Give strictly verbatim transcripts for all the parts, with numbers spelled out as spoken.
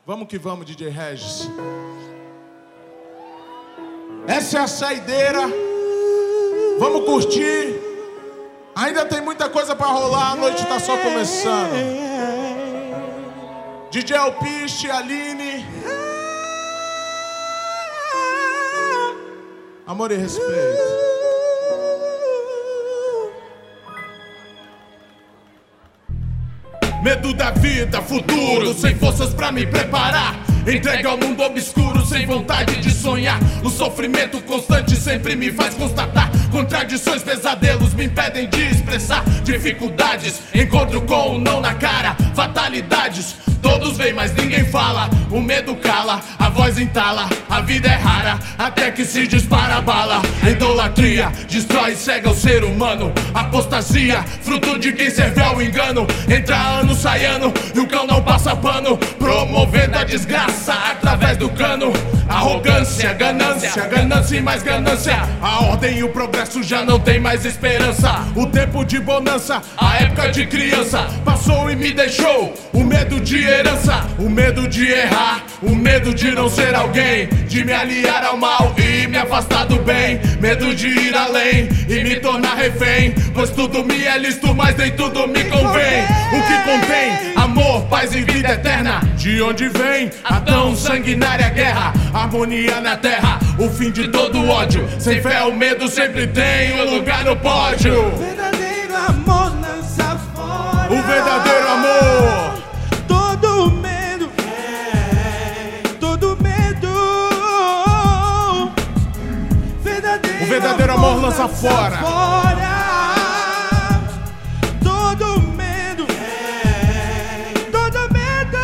Vamos que vamos, D J Regis. Essa é a saideira. Vamos curtir. Ainda tem muita coisa pra rolar, a noite tá só começando. D J Alpiste, Aline. Amor e respeito. Medo da vida, futuro, sem forças pra me preparar. Entregue ao mundo obscuro, sem vontade de sonhar. O sofrimento constante sempre me faz constatar. Contradições, pesadelos me impedem de expressar. Dificuldades, encontro com o não na cara. Fatalidades, todos veem, mas ninguém fala. O medo cala, a voz entala. A vida é rara, até que se dispara a bala. Idolatria, destrói e cega o ser humano. Apostasia, fruto de quem serve ao engano. Entra ano, sai ano, e o cão não passa pano. Promovendo a desgraça através do cano. Arrogância, ganância, ganância e mais ganância. A ordem e o progresso já não tem mais esperança. O tempo de bonança, a época de criança passou e me deixou o medo de herança. O medo de errar, o medo de não ser alguém, de me aliar ao mal e me afastar do bem. Medo de ir além e me tornar refém, pois tudo me é lícito, mas nem tudo me convém. O que contém amor, paz e vida eterna? De onde vem a tão sanguinária guerra? Harmonia na terra, o fim de todo ódio. Sem fé o medo sempre tem um lugar no pódio. O verdadeiro amor lança fora. O verdadeiro amor. Todo medo, é, todo medo. Verdadeiro o verdadeiro amor, amor lança, lança fora. fora. Todo medo, é, todo medo.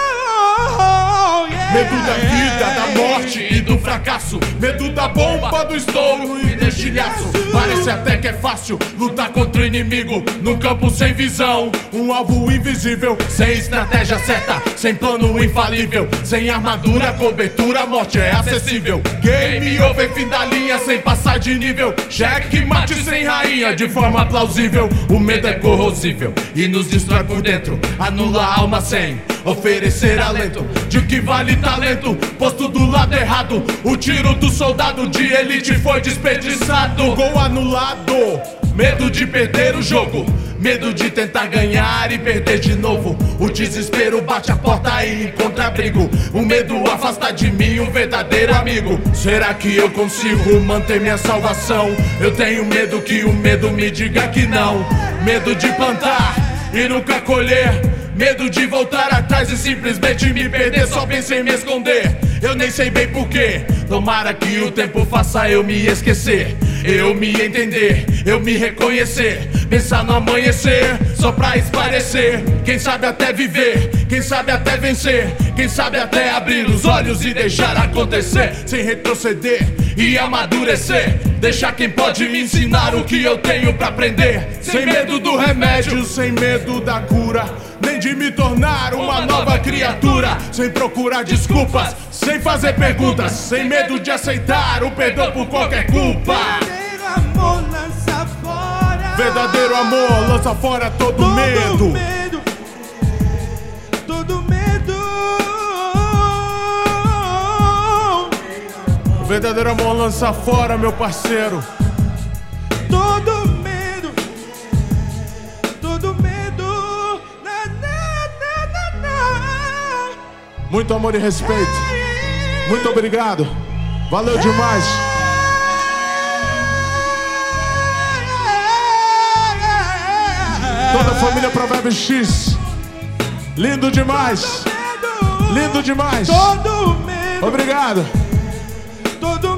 Yeah. Medo da vida, da morte e do fracasso. Medo da bomba, do estouro e do estilhaço. Parece até que é fácil lutar contra o inimigo num campo sem visão, um alvo invisível. Sem estratégia certa, sem plano infalível, sem armadura, cobertura, a morte é acessível. Game over, fim da linha, sem passar de nível. Cheque mate sem rainha, de forma plausível. O medo é corrosível e nos destrói por dentro. Anula a alma sem oferecer alento. De que vale talento, posto do lado errado. O tiro do soldado de elite foi desperdiçado. Gol anulado. Medo de perder o jogo, medo de tentar ganhar e perder de novo. O desespero bate a porta e encontra abrigo. O medo afasta de mim um verdadeiro amigo. Será que eu consigo manter minha salvação? Eu tenho medo que o medo me diga que não. Medo de plantar e nunca colher. Medo de voltar atrás e simplesmente me perder. Só pensei em me esconder, eu nem sei bem porquê. Tomara que o tempo faça eu me esquecer, eu me entender, eu me reconhecer. Pensar no amanhecer, só pra esclarecer. Quem sabe até viver, quem sabe até vencer. Quem sabe até abrir os olhos e deixar acontecer. Sem retroceder e amadurecer. Deixar quem pode me ensinar o que eu tenho pra aprender. Sem medo do remédio, sem medo da cura, nem de me tornar uma nova criatura. Sem procurar desculpas, sem fazer perguntas. Sem medo de aceitar o perdão por qualquer culpa. Verdadeiro amor lança fora. Verdadeiro amor lança fora todo, todo medo. medo. Todo medo. O verdadeiro amor lança fora, meu parceiro. Todo medo. Todo medo. Na, na, na, na, na. Muito amor e respeito. Muito obrigado. Valeu demais. Toda a família Provérbio X. Lindo demais. Lindo demais. Todo medo. Obrigado. Todo